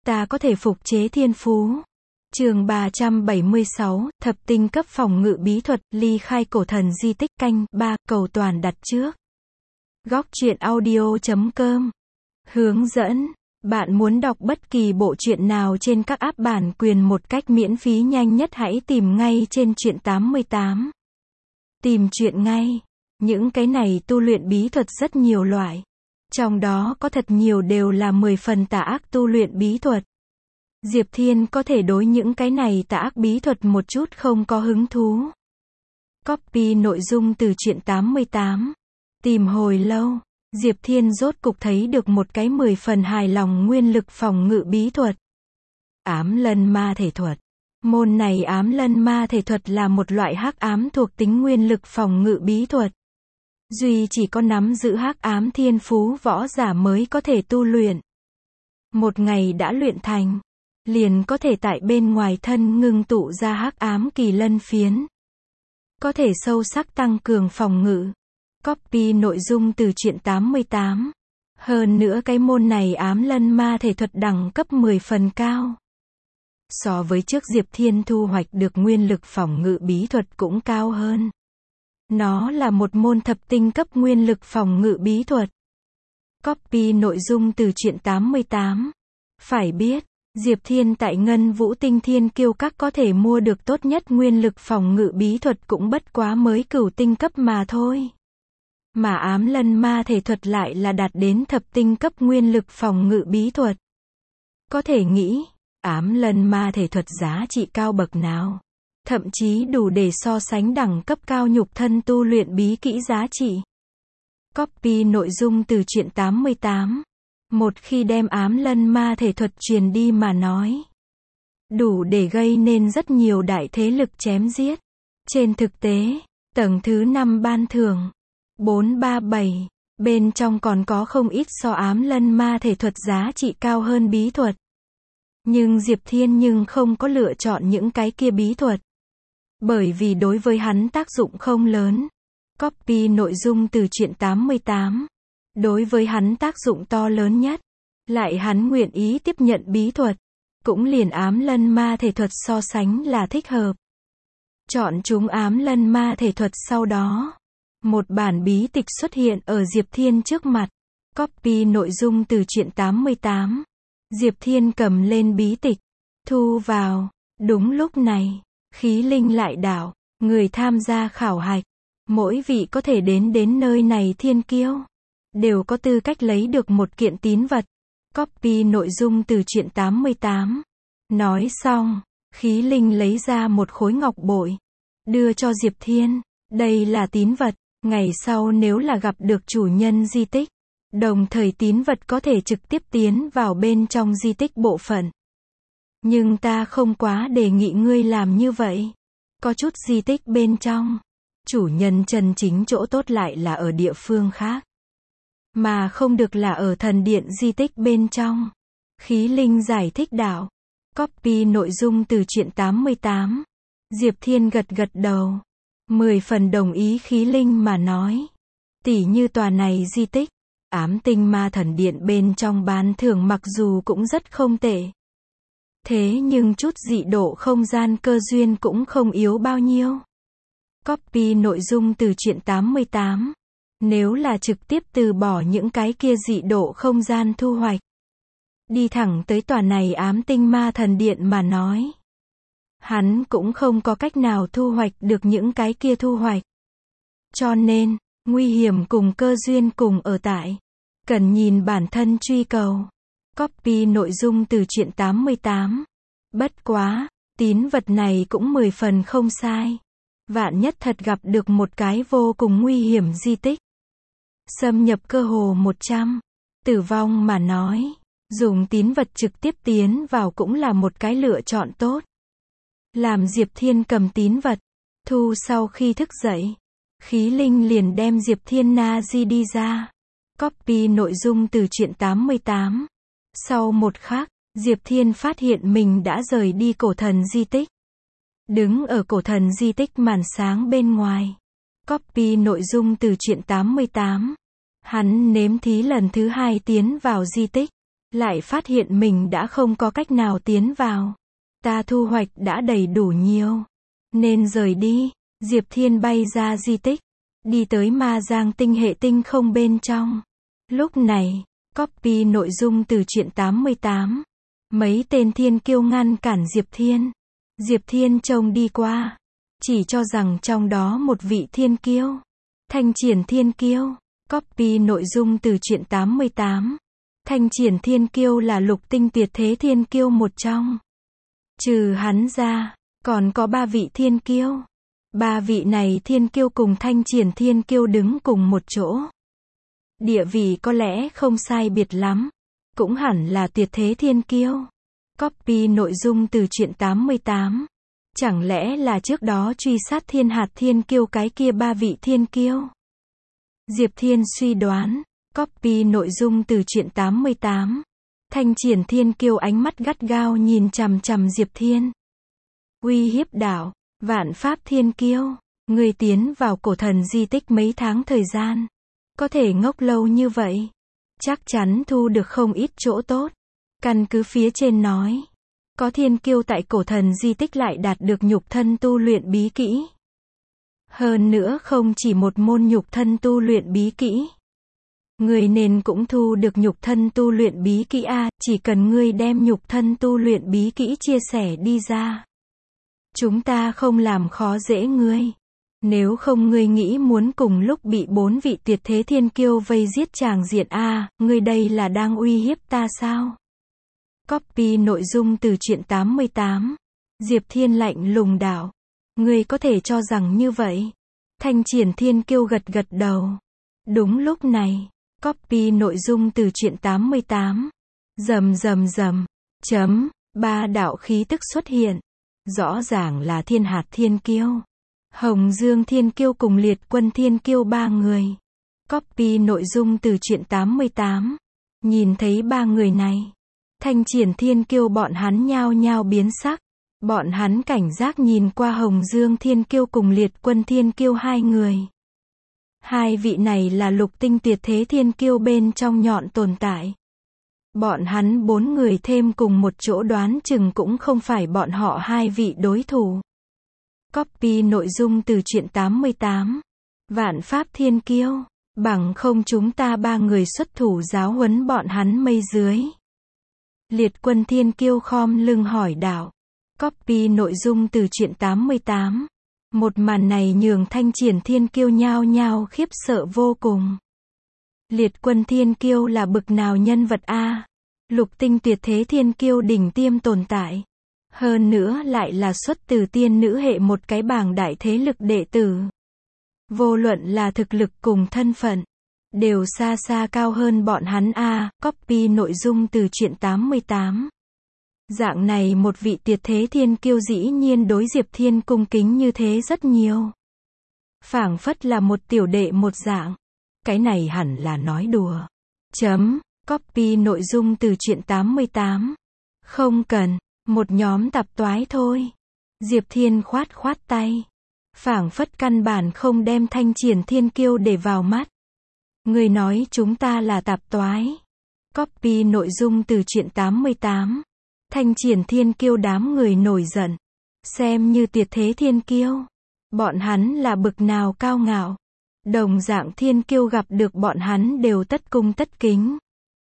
Ta có thể phục chế thiên phú. Chương 376, thập tinh cấp phòng ngự bí thuật, ly khai cổ thần di tích canh 3, cầu toàn đặt trước. Góc truyện audio.com. Hướng dẫn. Bạn muốn đọc bất kỳ bộ truyện nào trên các app bản quyền một cách miễn phí nhanh nhất hãy tìm ngay trên truyện 88. Tìm truyện ngay. Những cái này tu luyện bí thuật rất nhiều loại. Trong đó có thật nhiều đều là 10 phần tà ác tu luyện bí thuật. Diệp Thiên có thể đối những cái này tà ác bí thuật một chút không có hứng thú. Copy nội dung từ truyện 88. Tìm hồi lâu, Diệp Thiên rốt cục thấy được một cái 10 phần hài lòng nguyên lực phòng ngự bí thuật. Ám lân ma thể thuật. Môn này ám lân ma thể thuật là một loại hắc ám thuộc tính nguyên lực phòng ngự bí thuật. Duy chỉ có nắm giữ hắc ám thiên phú võ giả mới có thể tu luyện. Một ngày đã luyện thành, liền có thể tại bên ngoài thân ngưng tụ ra hắc ám kỳ lân phiến. Có thể sâu sắc tăng cường phòng ngự. Copy nội dung từ truyện 88. Hơn nữa cái môn này ám lân ma thể thuật đẳng cấp 10 phần cao. So với trước Diệp Thiên thu hoạch được nguyên lực phòng ngự bí thuật cũng cao hơn. Nó là một môn thập tinh cấp nguyên lực phòng ngự bí thuật. Copy nội dung từ truyện 88. Phải biết, Diệp Thiên tại Ngân Vũ Tinh Thiên Kiêu Các có thể mua được tốt nhất nguyên lực phòng ngự bí thuật cũng bất quá mới cửu tinh cấp mà thôi. Mà ám lân ma thể thuật lại là đạt đến thập tinh cấp nguyên lực phòng ngự bí thuật. Có thể nghĩ, ám lân ma thể thuật giá trị cao bậc nào. Thậm chí đủ để so sánh đẳng cấp cao nhục thân tu luyện bí kỹ giá trị. Copy nội dung từ truyện 88. Một khi đem ám lân ma thể thuật truyền đi mà nói, đủ để gây nên rất nhiều đại thế lực chém giết. Trên thực tế, tầng thứ 5 ban thưởng 437, bên trong còn có không ít so ám lân ma thể thuật giá trị cao hơn bí thuật. Nhưng Diệp Thiên không có lựa chọn những cái kia bí thuật. Bởi vì đối với hắn tác dụng không lớn. Copy nội dung từ truyện 88. Đối với hắn tác dụng to lớn nhất. Lại hắn nguyện ý tiếp nhận bí thuật. Cũng liền ám lân ma thể thuật so sánh là thích hợp. Chọn chúng ám lân ma thể thuật sau đó. Một bản bí tịch xuất hiện ở Diệp Thiên trước mặt. Copy nội dung từ truyện 88. Diệp Thiên cầm lên bí tịch. Thu vào. Đúng lúc này. Khí linh lại đảo, người tham gia khảo hạch. Mỗi vị có thể đến nơi này thiên kiêu. Đều có tư cách lấy được một kiện tín vật. Copy nội dung từ truyện 88. Nói xong, khí linh lấy ra một khối ngọc bội. Đưa cho Diệp Thiên. Đây là tín vật. Ngày sau nếu là gặp được chủ nhân di tích. Đồng thời tín vật có thể trực tiếp tiến vào bên trong di tích bộ phận. Nhưng ta không quá đề nghị ngươi làm như vậy. Có chút di tích bên trong. Chủ nhân chân chính chỗ tốt lại là ở địa phương khác. Mà không được là ở thần điện di tích bên trong. Khí linh giải thích đạo. Copy nội dung từ truyện 88. Diệp Thiên gật đầu. 10 phần đồng ý khí linh mà nói. Tỉ như tòa này di tích. Ám tinh ma thần điện bên trong ban thưởng mặc dù cũng rất không tệ. Thế nhưng chút dị độ không gian cơ duyên cũng không yếu bao nhiêu. Copy nội dung từ truyện 88. Nếu là trực tiếp từ bỏ những cái kia dị độ không gian thu hoạch. Đi thẳng tới tòa này ám tinh ma thần điện mà nói. Hắn cũng không có cách nào thu hoạch được những cái kia thu hoạch. Cho nên, nguy hiểm cùng cơ duyên cùng ở tại. Cần nhìn bản thân truy cầu. Copy nội dung từ truyện 88. Bất quá, tín vật này cũng 10 phần không sai. Vạn nhất thật gặp được một cái vô cùng nguy hiểm di tích. Xâm nhập cơ hồ 100. Tử vong mà nói. Dùng tín vật trực tiếp tiến vào cũng là một cái lựa chọn tốt. Làm Diệp Thiên cầm tín vật. Thu sau khi thức dậy. Khí linh liền đem Diệp Thiên na di đi ra. Copy nội dung từ truyện 88. Sau một khắc, Diệp Thiên phát hiện mình đã rời đi cổ thần di tích. Đứng ở cổ thần di tích màn sáng bên ngoài. Copy nội dung từ truyện 88. Hắn nếm thí lần thứ 2 tiến vào di tích. lại phát hiện mình đã không có cách nào tiến vào. Ta thu hoạch đã đầy đủ nhiều, nên rời đi. Diệp Thiên bay ra di tích, đi tới Ma Giang tinh hệ tinh không bên trong. Lúc này, copy nội dung từ truyện 88. Mấy tên thiên kiêu ngăn cản Diệp Thiên. Diệp Thiên trông đi qua, chỉ cho rằng trong đó một vị thiên kiêu. Thanh Triển Thiên Kiêu. Copy nội dung từ truyện 88. Thanh Triển Thiên Kiêu là lục tinh tuyệt thế thiên kiêu một trong. Trừ hắn ra, còn có 3 vị thiên kiêu. 3 vị này thiên kiêu cùng Thanh Triển Thiên Kiêu đứng cùng một chỗ. Địa vị có lẽ không sai biệt lắm, cũng hẳn là tuyệt thế thiên kiêu. Copy nội dung từ truyện 88. Chẳng lẽ là trước đó truy sát Thiên Hạt Thiên Kiêu cái kia 3 vị thiên kiêu? Diệp Thiên suy đoán. Copy nội dung từ truyện 88. Thanh Triển Thiên Kiêu ánh mắt gắt gao nhìn chằm chằm Diệp Thiên. Uy hiếp đạo, Vạn Pháp Thiên Kiêu, ngươi tiến vào cổ thần di tích mấy tháng thời gian, có thể ngốc lâu như vậy, chắc chắn thu được không ít chỗ tốt. Căn cứ phía trên nói, có thiên kiêu tại cổ thần di tích lại đạt được nhục thân tu luyện bí kỹ. Hơn nữa không chỉ một môn nhục thân tu luyện bí kỹ. Ngươi nên cũng thu được nhục thân tu luyện bí kỹ a, chỉ cần ngươi đem nhục thân tu luyện bí kỹ chia sẻ đi ra. Chúng ta không làm khó dễ ngươi. Nếu không ngươi nghĩ muốn cùng lúc bị 4 vị tuyệt thế thiên kiêu vây giết tràng diện a, ngươi đây là đang uy hiếp ta sao? Copy nội dung từ truyện 88. Diệp Thiên lạnh lùng đạo. Ngươi có thể cho rằng như vậy. Thanh Triển Thiên Kiêu gật gật đầu. Đúng lúc này, copy nội dung từ truyện 88. Rầm rầm rầm. Chấm. 3 đạo khí tức xuất hiện. Rõ ràng là Thiên Hạt Thiên Kiêu, Hồng Dương Thiên Kiêu cùng Liệt Quân Thiên Kiêu 3 người. Copy nội dung từ truyện 88. Nhìn thấy 3 người này, Thanh Triển Thiên Kiêu bọn hắn nhao nhao biến sắc. Bọn hắn cảnh giác nhìn qua Hồng Dương Thiên Kiêu cùng Liệt Quân Thiên Kiêu 2 người. 2 vị này là lục tinh tuyệt thế thiên kiêu bên trong nhọn tồn tại. Bọn hắn 4 người thêm cùng một chỗ đoán chừng cũng không phải bọn họ 2 vị đối thủ. Copy nội dung từ truyện 88. Vạn Pháp Thiên Kiêu, bằng không chúng ta 3 người xuất thủ giáo huấn bọn hắn mây dưới. Liệt Quân Thiên Kiêu khom lưng hỏi đạo. Copy nội dung từ truyện 88. Một màn này nhường Thanh Triển Thiên Kiêu nhao nhao khiếp sợ vô cùng. Liệt Quân Thiên Kiêu là bực nào nhân vật a? Lục tinh tuyệt thế thiên kiêu đỉnh tiêm tồn tại. Hơn nữa lại là xuất từ tiên nữ hệ một cái bảng đại thế lực đệ tử. Vô luận là thực lực cùng thân phận, đều xa xa cao hơn bọn hắn a. Copy nội dung từ truyện 88. Dạng này một vị tuyệt thế thiên kiêu dĩ nhiên đối Diệp Thiên cung kính như thế rất nhiều. Phảng phất là một tiểu đệ một dạng. Cái này hẳn là nói đùa. Chấm. Copy nội dung từ truyện 88. Không cần, một nhóm tạp toái thôi. Diệp Thiên khoát khoát tay. Phảng phất căn bản không đem Thanh Triển Thiên Kiêu để vào mắt. Người nói chúng ta là tạp toái. Copy nội dung từ truyện 88. Thanh Triển Thiên Kiêu đám người nổi giận. Xem như tuyệt thế thiên kiêu. Bọn hắn là bực nào cao ngạo. Đồng dạng thiên kiêu gặp được bọn hắn đều tất cung tất kính.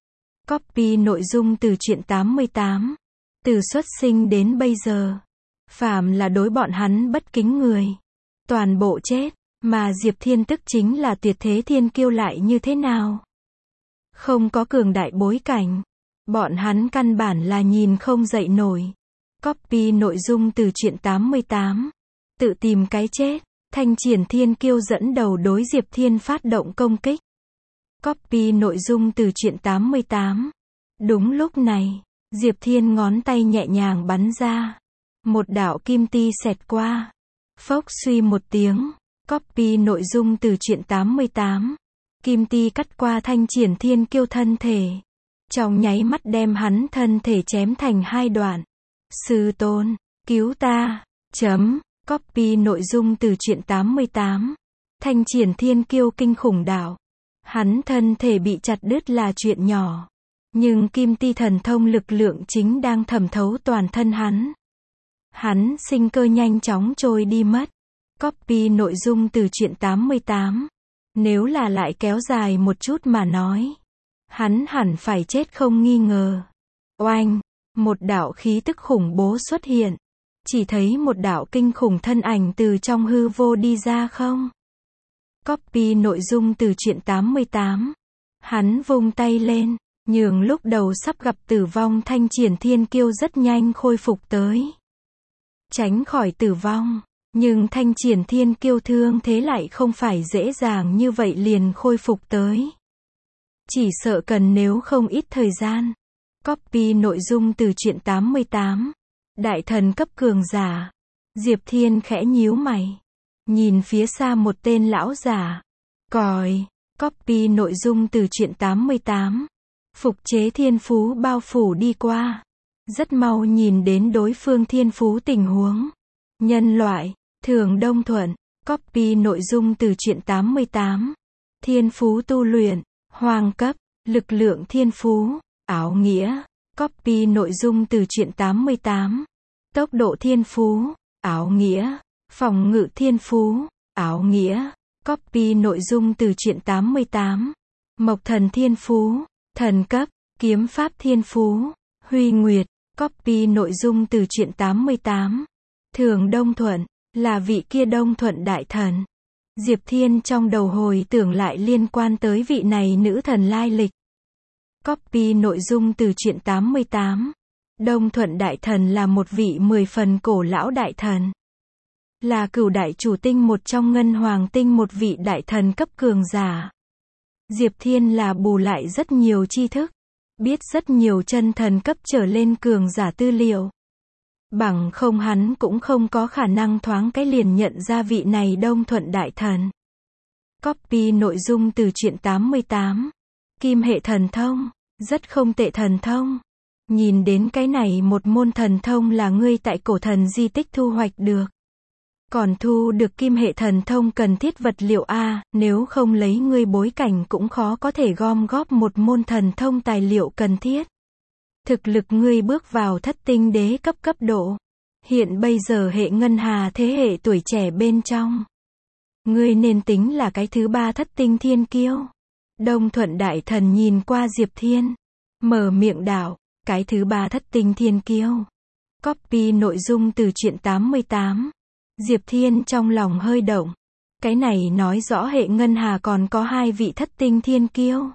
Copy nội dung từ truyện 88. Từ xuất sinh đến bây giờ, phàm là đối bọn hắn bất kính người, toàn bộ chết, mà Diệp Thiên tức chính là tuyệt thế thiên kiêu lại như thế nào? Không có cường đại bối cảnh, bọn hắn căn bản là nhìn không dậy nổi. Copy nội dung từ truyện 88. Tự tìm cái chết, Thanh Triển Thiên Kiêu dẫn đầu đối Diệp Thiên phát động công kích. Copy nội dung từ truyện 88. Đúng lúc này, Diệp Thiên ngón tay nhẹ nhàng bắn ra. Một đạo kim ti xẹt qua. Phốc suy một tiếng. Copy nội dung từ truyện 88. Kim ti cắt qua Thanh Triển Thiên Kiêu thân thể. Trong nháy mắt đem hắn thân thể chém thành 2 đoạn. Sư tôn, cứu ta. Chấm. Copy nội dung từ truyện 88. Thanh Triển Thiên Kiêu kinh khủng đạo. Hắn thân thể bị chặt đứt là chuyện nhỏ. Nhưng kim ti thần thông lực lượng chính đang thẩm thấu toàn thân hắn. Hắn sinh cơ nhanh chóng trôi đi mất. Copy nội dung từ truyện 88. Nếu là lại kéo dài một chút mà nói, hắn hẳn phải chết không nghi ngờ. Oanh, một đạo khí tức khủng bố xuất hiện. Chỉ thấy một đạo kinh khủng thân ảnh từ trong hư vô đi ra không? Copy nội dung từ truyện 88. Hắn vung tay lên, nhường lúc đầu sắp gặp tử vong Thanh Triển Thiên Kiêu rất nhanh khôi phục tới. Tránh khỏi tử vong, nhưng Thanh Triển Thiên Kiêu thương thế lại không phải dễ dàng như vậy liền khôi phục tới. Chỉ sợ cần nếu không ít thời gian. Copy nội dung từ truyện 88. Đại thần cấp cường giả. Diệp Thiên khẽ nhíu mày. Nhìn phía xa một tên lão giả. Còi. Copy nội dung từ truyện 88. Phục chế thiên phú bao phủ đi qua. Rất mau nhìn đến đối phương thiên phú tình huống. Nhân loại. Thường Đông Thuận. Copy nội dung từ truyện 88. Thiên phú tu luyện. Hoàng cấp. Lực lượng thiên phú. Áo nghĩa. Copy nội dung từ truyện 88. Tốc độ thiên phú. Áo nghĩa. Phòng ngự thiên phú. Áo nghĩa. Copy nội dung từ truyện 88. Mộc thần thiên phú. Thần cấp. Kiếm pháp thiên phú. Huy Nguyệt. Copy nội dung từ truyện 88. Thường Đông Thuận. Là vị kia Đông Thuận đại thần. Diệp Thiên trong đầu hồi tưởng lại liên quan tới vị này nữ thần lai lịch. Copy nội dung từ truyện 88. Đông Thuận đại thần là một vị 10 phần cổ lão đại thần. Là cửu đại chủ tinh một trong ngân hoàng tinh một vị đại thần cấp cường giả. Diệp Thiên là bù lại rất nhiều tri thức. Biết rất nhiều chân thần cấp trở lên cường giả tư liệu. Bằng không hắn cũng không có khả năng thoáng cái liền nhận ra vị này Đông Thuận đại thần. Copy nội dung từ truyện 88. Kim hệ thần thông. Rất không tệ thần thông. Nhìn đến cái này một môn thần thông là ngươi tại cổ thần di tích thu hoạch được. Còn thu được kim hệ thần thông cần thiết vật liệu A, nếu không lấy ngươi bối cảnh cũng khó có thể gom góp một môn thần thông tài liệu cần thiết. Thực lực ngươi bước vào thất tinh đế cấp cấp độ. Hiện bây giờ hệ ngân hà thế hệ tuổi trẻ bên trong. Ngươi nên tính là cái thứ 3 thất tinh thiên kiêu. Đông Thuận đại thần nhìn qua Diệp Thiên. Mở miệng đạo, cái thứ 3 thất tinh thiên kiêu. Copy nội dung từ truyện 88. Diệp Thiên trong lòng hơi động. Cái này nói rõ hệ ngân hà còn có 2 vị thất tinh thiên kiêu.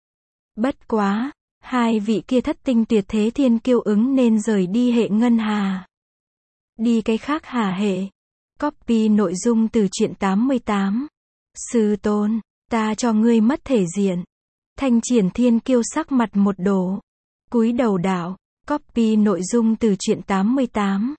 Bất quá, 2 vị kia thất tinh tuyệt thế thiên kiêu ứng nên rời đi hệ ngân hà. Đi cái khác hà hệ. Copy nội dung từ truyện 88. Sư tôn, ta cho ngươi mất thể diện. Thanh Triển Thiên Kiêu sắc mặt một đổ. Cúi đầu đạo. Copy nội dung từ truyện 88.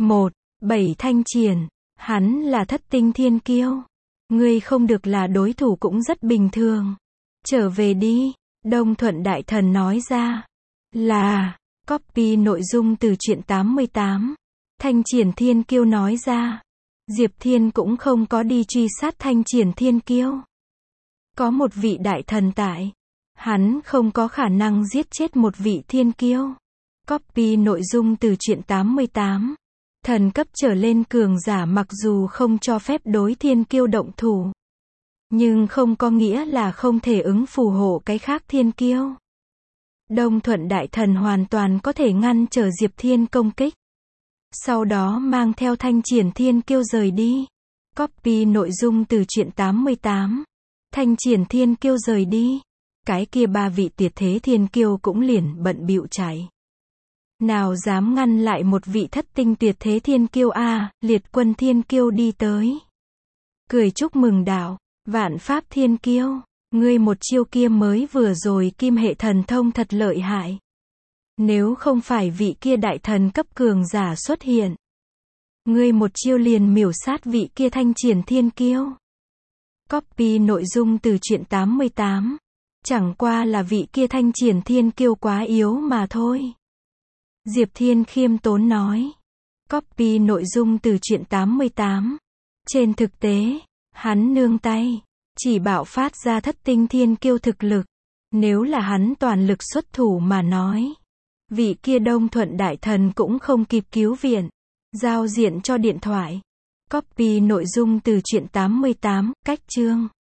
7 Thanh Triển. Hắn là thất tinh thiên kiêu. Ngươi không được là đối thủ cũng rất bình thường. Trở về đi. Đông Thuận đại thần nói ra. Là. Copy nội dung từ truyện 88. Thanh Triển Thiên Kiêu nói ra. Diệp Thiên cũng không có đi truy sát Thanh Triển Thiên Kiêu. Có một vị đại thần tại. Hắn không có khả năng giết chết một vị thiên kiêu. Copy nội dung từ truyện 88. Thần cấp trở lên cường giả mặc dù không cho phép đối thiên kiêu động thủ. Nhưng không có nghĩa là không thể ứng phù hộ cái khác thiên kiêu. Đông Thuận đại thần hoàn toàn có thể ngăn trở Diệp Thiên công kích. Sau đó mang theo Thanh Triển Thiên Kiêu rời đi. Copy nội dung từ truyện 88. Thanh Triển Thiên Kiêu rời đi. Cái kia 3 vị tuyệt thế thiên kiêu cũng liền bận bịu chạy. Nào dám ngăn lại một vị thất tinh tuyệt thế thiên kiêu A, Liệt Quân Thiên Kiêu đi tới. Cười chúc mừng đạo, Vạn Pháp Thiên Kiêu, ngươi một chiêu kia mới vừa rồi kim hệ thần thông thật lợi hại. Nếu không phải vị kia đại thần cấp cường giả xuất hiện, ngươi một chiêu liền miểu sát vị kia Thanh Triển Thiên Kiêu. Copy nội dung từ truyện 88. Chẳng qua là vị kia Thanh Triển Thiên Kiêu quá yếu mà thôi. Diệp Thiên khiêm tốn nói. Copy nội dung từ truyện 88. Trên thực tế, hắn nương tay, chỉ bạo phát ra thất tinh thiên kiêu thực lực. Nếu là hắn toàn lực xuất thủ mà nói, vị kia Đông Thuận đại thần cũng không kịp cứu viện. Giao diện cho điện thoại. Copy nội dung từ truyện 88, cách chương.